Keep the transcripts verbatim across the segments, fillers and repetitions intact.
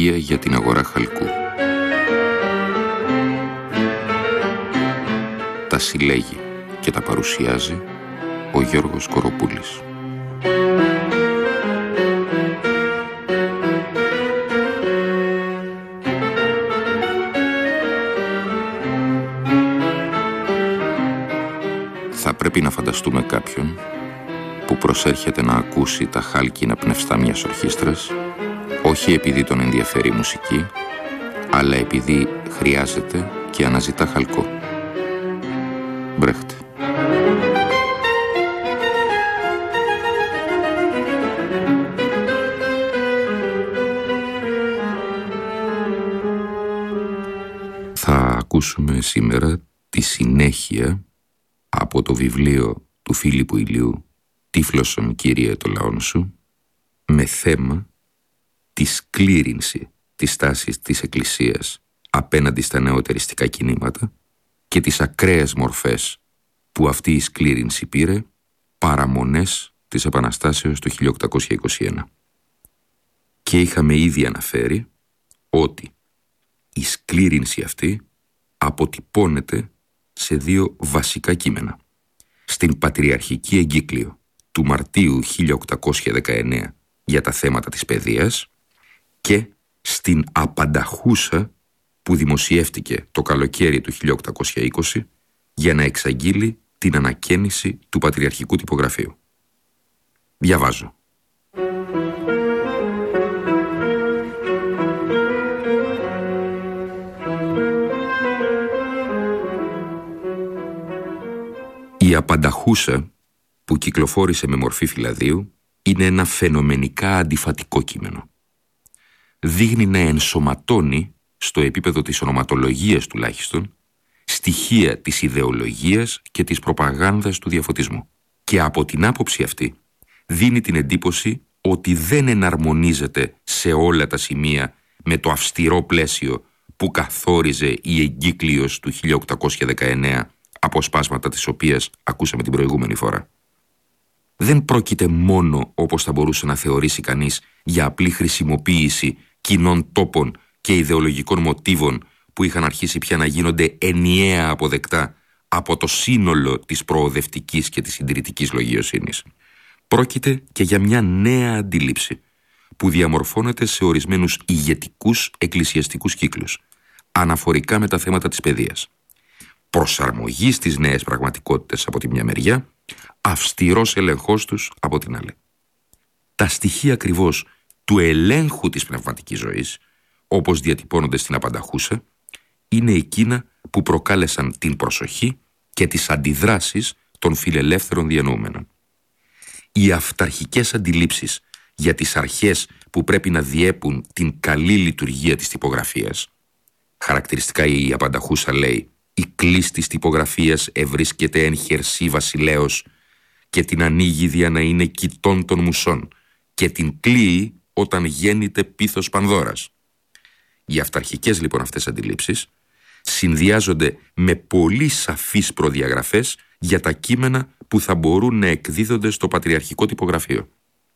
στοιχεία για την αγορά χαλκού. Τα συλλέγει και τα παρουσιάζει ο Γιώργος Κοροπούλης. Θα πρέπει να φανταστούμε κάποιον που προσέρχεται να ακούσει τα χάλκινα πνευστά μιας ορχήστρας, όχι επειδή τον ενδιαφέρει η μουσική, αλλά επειδή χρειάζεται και αναζητά χαλκό. Μπρέχτ. Θα ακούσουμε σήμερα τη συνέχεια από το βιβλίο του Φίλιππου Ηλίου «Τύφλωσον, Κύριε, το λαόν σου», με θέμα τη σκλήρυνση της τάσης της Εκκλησίας απέναντι στα νεοτεριστικά κινήματα και τις ακραίες μορφές που αυτή η σκλήρυνση πήρε παραμονές της Επαναστάσεως του χίλια οκτακόσια είκοσι ένα. Και είχαμε ήδη αναφέρει ότι η σκλήρυνση αυτή αποτυπώνεται σε δύο βασικά κείμενα. Στην Πατριαρχική Εγκύκλιο του Μαρτίου χίλια οκτακόσια δεκαεννέα για τα θέματα της παιδείας και στην Απανταχούσα που δημοσιεύτηκε το καλοκαίρι του χίλια οκτακόσια είκοσι για να εξαγγείλει την ανακαίνιση του Πατριαρχικού Τυπογραφείου. Διαβάζω. Η Απανταχούσα που κυκλοφόρησε με μορφή φυλαδίου είναι ένα φαινομενικά αντιφατικό κείμενο. Δείχνει να ενσωματώνει, στο επίπεδο της ονοματολογίας τουλάχιστον, στοιχεία της ιδεολογίας και της προπαγάνδας του διαφωτισμού. Και από την άποψη αυτή δίνει την εντύπωση ότι δεν εναρμονίζεται σε όλα τα σημεία με το αυστηρό πλαίσιο που καθόριζε η Εγκύκλειος του χίλια οκτακόσια δεκαεννέα, αποσπάσματα της οποίας ακούσαμε την προηγούμενη φορά. Δεν πρόκειται μόνο, όπως θα μπορούσε να θεωρήσει κανείς, για απλή χρησιμοποίηση κοινών τόπων και ιδεολογικών μοτίβων που είχαν αρχίσει πια να γίνονται ενιαία αποδεκτά από το σύνολο της προοδευτικής και της συντηρητικής λογιοσύνης. Πρόκειται και για μια νέα αντίληψη που διαμορφώνεται σε ορισμένους ηγετικούς εκκλησιαστικούς κύκλους, αναφορικά με τα θέματα της παιδείας. Προσαρμογή στις νέες πραγματικότητες από τη μια μεριά, αυστηρός ελεγχός τους από την άλλη. Τα στοιχεία ακριβώς του ελέγχου της πνευματικής ζωής, όπως διατυπώνονται στην Απανταχούσα, είναι εκείνα που προκάλεσαν την προσοχή και τις αντιδράσεις των φιλελεύθερων διανοούμενων. Οι αυταρχικές αντιλήψεις για τις αρχές που πρέπει να διέπουν την καλή λειτουργία της τυπογραφίας. Χαρακτηριστικά η Απανταχούσα λέει: «Η κλής της τυπογραφίας ευρίσκεται εν χερσί βασιλέως και την ανοίγει δια να είναι κοιτών των μουσών και την κλείει όταν γέννηται πίθος Πανδώρας». Οι αυταρχικές λοιπόν αυτές αντιλήψεις συνδυάζονται με πολύ σαφείς προδιαγραφές για τα κείμενα που θα μπορούν να εκδίδονται στο Πατριαρχικό Τυπογραφείο.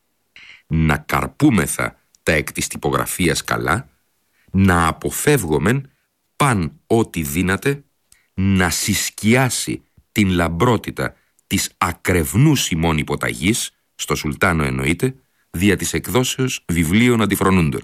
Να καρπούμεθα τα εκ της τυπογραφίας καλά, να αποφεύγομεν παν ό,τι δύναται να συσκιάσει την λαμπρότητα της ακρευνούς ημών υποταγής, στο Σουλτάνο εννοείται, δια της εκδόσεως βιβλίων αντιφρονούντων.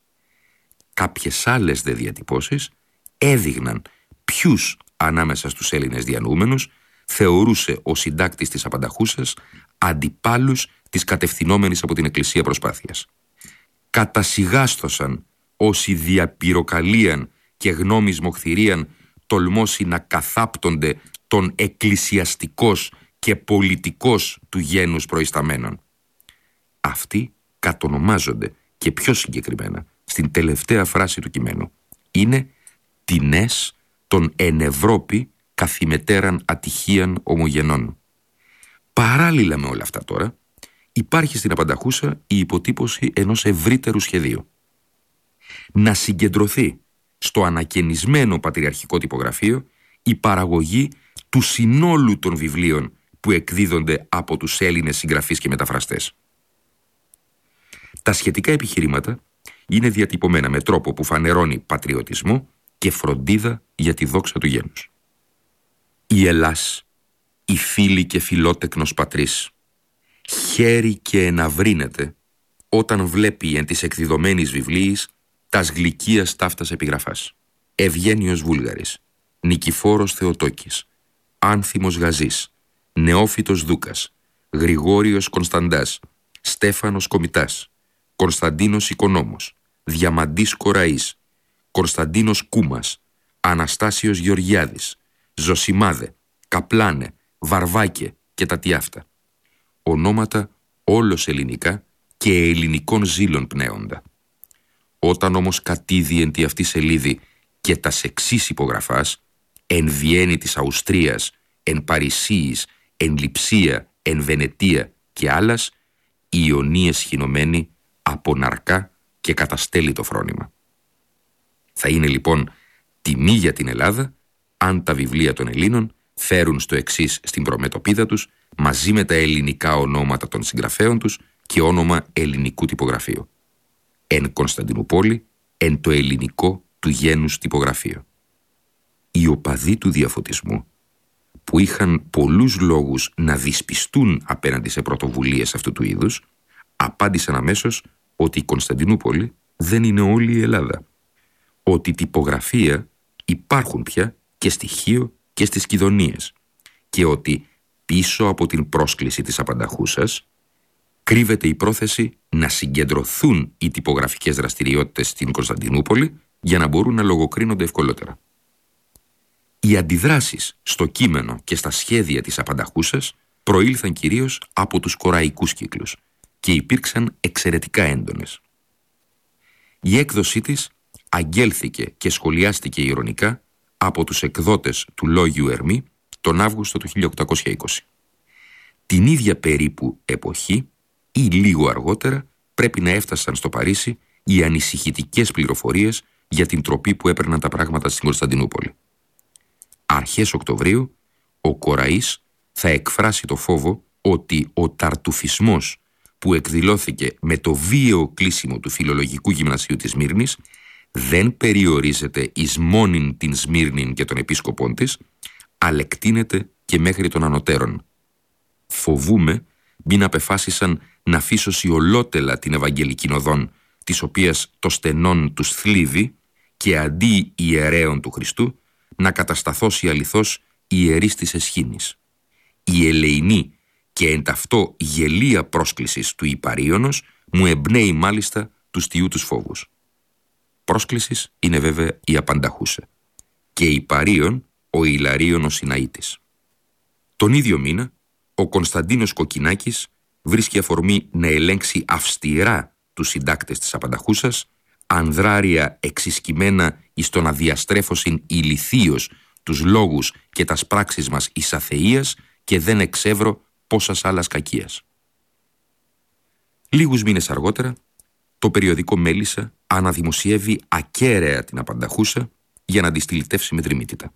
Κάποιες άλλες δε διατυπώσεις έδειγναν ποιους ανάμεσα στους Έλληνες διανοούμενους θεωρούσε ο συντάκτης της Απανταχούσας αντιπάλους της κατευθυνόμενης από την Εκκλησία προσπάθειας. Κατασιγάστοσαν όσοι διαπυροκαλίαν και γνώμης μοχθηρίαν τολμώσει να καθάπτονται των εκκλησιαστικός και πολιτικός του γένους προϊσταμένων. Αυτοί κατονομάζονται και πιο συγκεκριμένα στην τελευταία φράση του κειμένου. Είναι τινές των εν Ευρώπη καθημετέραν ατυχίαν ομογενών. Παράλληλα με όλα αυτά τώρα, υπάρχει στην Απανταχούσα η υποτύπωση ενός ευρύτερου σχεδίου. Να συγκεντρωθεί στο ανακαινισμένο Πατριαρχικό Τυπογραφείο η παραγωγή του συνόλου των βιβλίων που εκδίδονται από τους Έλληνες συγγραφείς και μεταφραστές. Τα σχετικά επιχειρήματα είναι διατυπωμένα με τρόπο που φανερώνει πατριωτισμό και φροντίδα για τη δόξα του γένους. «Η Ελλάς, η φίλη και φιλότεκνος πατρίς, χαίρει και εναυρύνεται όταν βλέπει εν της εκδιδομένης βιβλίης τας γλυκίας ταύτας επιγραφάς. Ευγένιος Βούλγαρης, Νικηφόρος Θεοτόκης, Άνθιμος Γαζής, Νεόφυτος Δούκας, Γρηγόριος Κωνσταντάς, Στέφανος Κομιτάς, Κωνσταντίνος Οικονόμος, Διαμαντής Κοραής, Κωνσταντίνος Κούμας, Αναστάσιος Γεωργιάδης, Ζωσιμάδε, Καπλάνε, Βαρβάκε και τα τι αυτά. Ονόματα όλος ελληνικά και ελληνικών ζήλων πνέοντα. Όταν όμως κατήδη εν τη αυτή σελίδη και τας εξής υπογραφάς, εν Βιέννη της Αυστρίας, εν Παρισίης, εν Λειψία, εν Βενετία και άλλας, οι Ιωνίες χυνομένοι αποναρκά και καταστέλει το φρόνημα. Θα είναι λοιπόν τιμή για την Ελλάδα αν τα βιβλία των Ελλήνων φέρουν στο εξής στην προμετωπίδα τους μαζί με τα ελληνικά ονόματα των συγγραφέων τους και όνομα ελληνικού τυπογραφείου. Εν Κωνσταντινούπολη, εν το ελληνικό του γένους τυπογραφείο. Οι οπαδοί του διαφωτισμού, που είχαν πολλούς λόγους να δυσπιστούν απέναντι σε πρωτοβουλίες αυτού του είδους, απάντησαν αμέσως ότι η Κωνσταντινούπολη δεν είναι όλη η Ελλάδα. Ότι τυπογραφία υπάρχουν πια και στη Χίο και στις Κιδωνίες και ότι πίσω από την πρόσκληση της απανταχούσας κρύβεται η πρόθεση να συγκεντρωθούν οι τυπογραφικές δραστηριότητες στην Κωνσταντινούπολη για να μπορούν να λογοκρίνονται ευκολότερα. Οι αντιδράσεις στο κείμενο και στα σχέδια της απανταχούσας προήλθαν κυρίως από τους κοραϊκούς κύκλους και υπήρξαν εξαιρετικά έντονες. Η έκδοσή της αγγέλθηκε και σχολιάστηκε ειρωνικά από τους εκδότες του Λόγιου Ερμή τον Αύγουστο του χίλια οκτακόσια είκοσι. Την ίδια περίπου εποχή ή λίγο αργότερα πρέπει να έφτασαν στο Παρίσι οι ανησυχητικές πληροφορίες για την τροπή που έπαιρναν τα πράγματα στην Κωνσταντινούπολη. Αρχές Οκτωβρίου ο Κοραής θα εκφράσει το φόβο ότι ο ταρτουφισμός που εκδηλώθηκε με το βίαιο κλείσιμο του Φιλολογικού Γυμνασίου της Σμύρνης δεν περιορίζεται εις μόνην την Σμύρνην και των επίσκοπών της, αλλά εκτείνεται και μέχρι των ανωτέρων. Φοβούμε μην απεφάσισαν να φύσωσει ολότελα την Ευαγγελική οδόν, της οποίας το στενόν τους θλίβει και αντί ιερέων του Χριστού να κατασταθώσει αληθώς ιερής της εσχήνης. Η ελεηνή και εν ταυτό γελία πρόσκλησης του Ιπαρίωνος μου εμπνέει μάλιστα τους τιού τους φόβους. Πρόσκλησης είναι βέβαια η απανταχούσα και Ιπαρίων ο Ιλαρίων ο Σιναήτης. Τον ίδιο μήνα ο Κωνσταντίνος Κοκκινάκης βρίσκει αφορμή να ελέγξει αυστηρά τους συντάκτες της απανταχούσας, ανδράρια εξισκημένα εις το να διαστρέφωσιν ηλιθίως τους λόγους και τας πράξεις μας εις αθείας και δεν εξεύρω πόσας άλλας κακίας. Λίγους μήνες αργότερα, το περιοδικό Μέλισσα αναδημοσιεύει ακέραια την απανταχούσα για να τη στυλιτεύσει με τριμήτητα.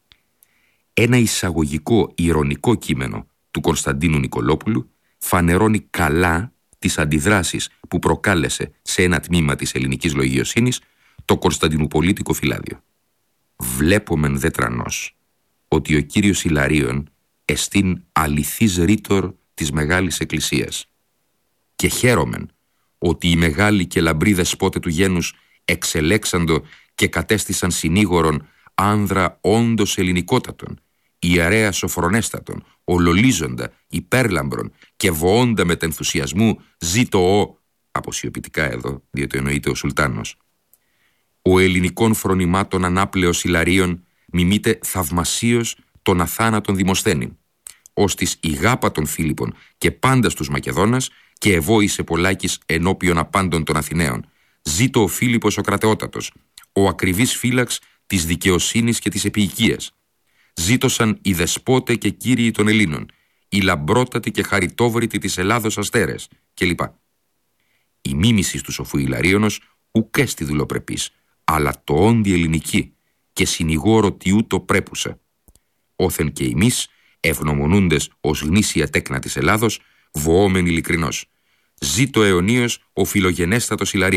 Ένα εισαγωγικό ηρωνικό κείμενο του Κωνσταντίνου Νικολόπουλου φανερώνει καλά τις αντιδράσεις που προκάλεσε σε ένα τμήμα της ελληνικής λογιοσύνης το Κωνσταντινουπολίτικο φυλάδιο. «Βλέπομεν δε τρανός ότι ο κύριος Ιλαρίων εστίν αληθής ρήτορ της Μεγάλης Εκκλησίας και χαίρομεν ότι οι μεγάλοι και λαμπροί δεσπότε του γένους εξελέξαντο και κατέστησαν συνήγορον άνδρα όντως ελληνικότατον, ιερέα σοφρονέστατον, ολολίζοντα, υπέρλαμπρον και βοώντα με ενθουσιασμού ζήτω ο, αποσιωπητικά εδώ, διότι εννοείται ο Σουλτάνος. Ο ελληνικών φρονημάτων ανάπλεος Ιλαρίων μιμείται θαυμασίως των αθάνατων Δημοσθένην, ως της η γάπα των Φίλιππων και πάντα στους Μακεδόνας και ευόησε πολλάκις ενώπιον απάντων των Αθηναίων. Ζήτω ο Φίλιππος ο κρατεότατος, ο ακριβής φύλαξ της δικαιοσύνης και της επίοικίας. Ζήτωσαν οι δεσπότε και κύριοι των Ελλήνων, οι λαμπρότατοι και χαριτόβρητοι της Ελλάδος αστέρες κλπ. Η μίμηση του σοφού Ιλαρίωνος ουκέ στη δουλοπρεπής, αλλά το όντι ελληνική και συνηγόρο τιού το πρέπουσα. Όθεν και εμείς, ευγνωμονούντες ως γνήσια τέκνα της Ελλάδος, βοώμεν ειλικρινώς. Ζήτω αιωνίως ο φιλογενέστατος Ιλαρίων,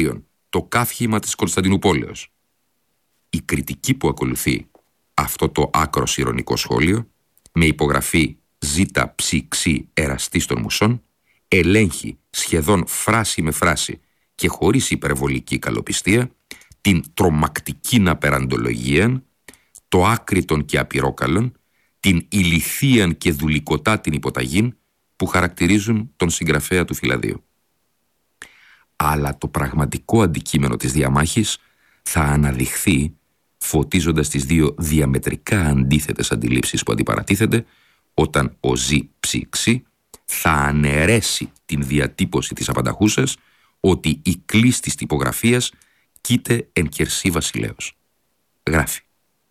το καύχημα της Κωνσταντινουπόλεως. Η κριτική που ακολουθεί αυτό το άκρος ειρωνικό σχόλιο, με υπογραφή ζήτα ψι ξι εραστής των μουσών, ελέγχει σχεδόν φράση με φράση και χωρίς υπερβολική καλοπιστία την τρομακτική απεραντολογία, το άκριτον και απειρόκαλον, την ηλιθίαν και δουλικοτά την υποταγήν που χαρακτηρίζουν τον συγγραφέα του Φυλαδίου. Αλλά το πραγματικό αντικείμενο της διαμάχης θα αναδειχθεί φωτίζοντας τις δύο διαμετρικά αντίθετες αντιλήψεις που αντιπαρατίθενται όταν ο ζι ψι ξι θα αναιρέσει την διατύπωση της απανταχούσας ότι η κλίς της τυπογραφίας κοίται εν χερσί βασιλέως. Γράφει: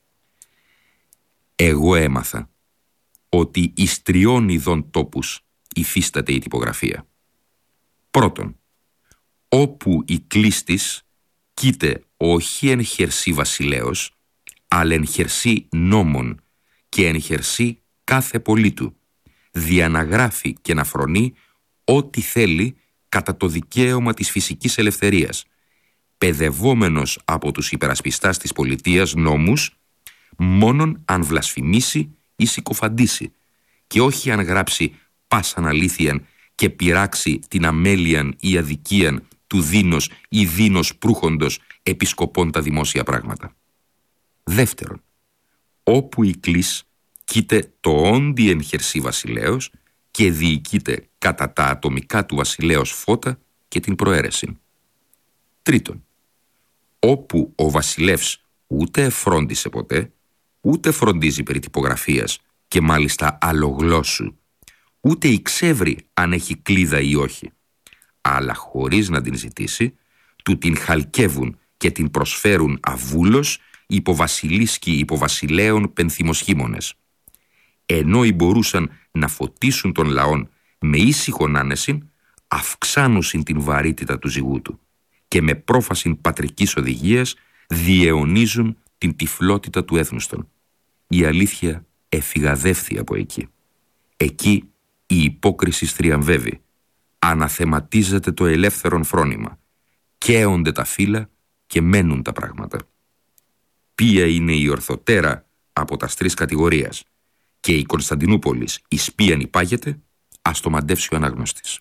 «Εγώ έμαθα ότι εις τριών ειδών τόπους υφίσταται η τυπογραφία. Πρώτον, όπου η κλίς της κοίται όχι εν χερσί βασιλέως, αλλά εν χερσί νόμων και εν χερσί κάθε πολίτου, διαναγράφει και να φρονεί ό,τι θέλει κατά το δικαίωμα της φυσικής ελευθερίας, παιδευόμενος από τους υπερασπιστάς της πολιτείας νόμους, μόνον αν βλασφημίσει ή συκοφαντήσει, και όχι αν γράψει πάσαν αλήθειαν και πειράξει την αμέλειαν ή αδικίαν του δίνος ή δίνος προύχοντος επισκοπών τα δημόσια πράγματα. Δεύτερον, όπου η κλίς κοίται το όντι εν χερσί βασιλέως και διοικείται κατά τα ατομικά του βασιλέως φώτα και την προαίρεση. Τρίτον, όπου ο βασιλεύς ούτε εφρόντισε ποτέ, ούτε φροντίζει περί τυπογραφίας και μάλιστα αλλογλώσσου, ούτε εξεύρει αν έχει κλίδα ή όχι, αλλά χωρίς να την ζητήσει, του την χαλκεύουν και την προσφέρουν αβούλος υποβασιλίσκοι υποβασιλέων πενθυμοσχήμονες. Ενώ οι μπορούσαν να φωτίσουν τον λαόν με ήσυχον άνεσιν, αυξάνουσιν την βαρύτητα του ζυγού του και με πρόφασιν πατρικής οδηγίας διαιωνίζουν την τυφλότητα του έθνους των. Η αλήθεια εφηγαδεύθη από εκεί. Εκεί η υπόκριση στριαμβεύει, αναθεματίζεται το ελεύθερον φρόνημα, καίονται τα φύλλα και μένουν τα πράγματα. Ποια είναι η ορθοτέρα από τα τρεις κατηγορίας και η Κωνσταντινούπολης εις ποιαν υπάγεται, ας το μαντεύσει ο αναγνώστης.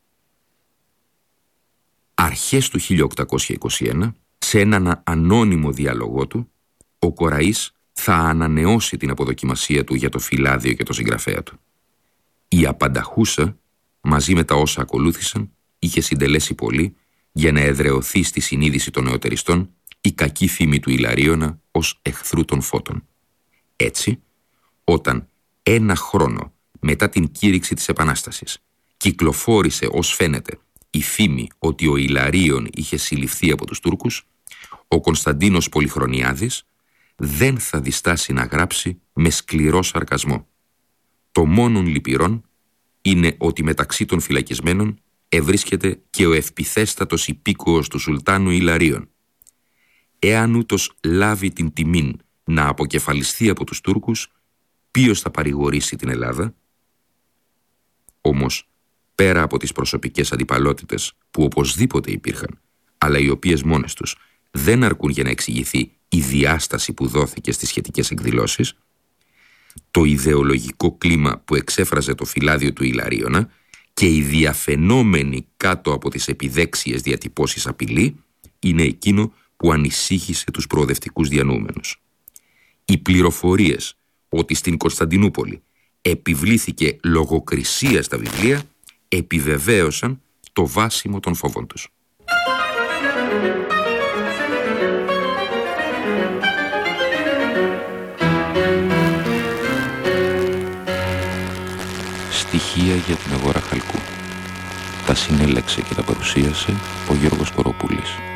Αρχές του χίλια οκτακόσια είκοσι ένα, σε έναν ανώνυμο διάλογό του, ο Κοραής θα ανανεώσει την αποδοκιμασία του για το φυλάδιο και το συγγραφέα του. Η απανταχούσα, μαζί με τα όσα ακολούθησαν, είχε συντελέσει πολύ για να εδραιωθεί στη συνείδηση των νεωτεριστών η κακή φήμη του Ιλαρίωνα ως εχθρού των φώτων. Έτσι, όταν ένα χρόνο μετά την κήρυξη της Επανάστασης κυκλοφόρησε ως φαίνεται η φήμη ότι ο Ιλαρίων είχε συλληφθεί από τους Τούρκους, ο Κωνσταντίνος Πολυχρονιάδης δεν θα διστάσει να γράψει με σκληρό σαρκασμό: «Το μόνον λυπηρόν είναι ότι μεταξύ των φυλακισμένων ευρίσκεται και ο ευπιθέστατος υπήκοος του Σουλτάνου Ιλαρίων. Εάν ούτως λάβει την τιμήν να αποκεφαλιστεί από τους Τούρκους, ποιος θα παρηγορήσει την Ελλάδα?» Όμως, πέρα από τις προσωπικές αντιπαλότητες που οπωσδήποτε υπήρχαν, αλλά οι οποίες μόνες τους δεν αρκούν για να εξηγηθεί η διάσταση που δόθηκε στις σχετικές εκδηλώσεις, το ιδεολογικό κλίμα που εξέφραζε το φυλάδιο του Ιλαρίωνα και η διαφαινόμενη κάτω από τις επιδέξιες διατυπώσεις απειλή είναι εκείνο που ανησύχησε τους προοδευτικούς διανοούμενους. Οι πληροφορίες ότι στην Κωνσταντινούπολη επιβλήθηκε λογοκρισία στα βιβλία επιβεβαίωσαν το βάσιμο των φόβων τους. Στοιχεία για την αγορά χαλκού. Τα συνέλεξε και τα παρουσίασε ο Γιώργος Κοροπούλης.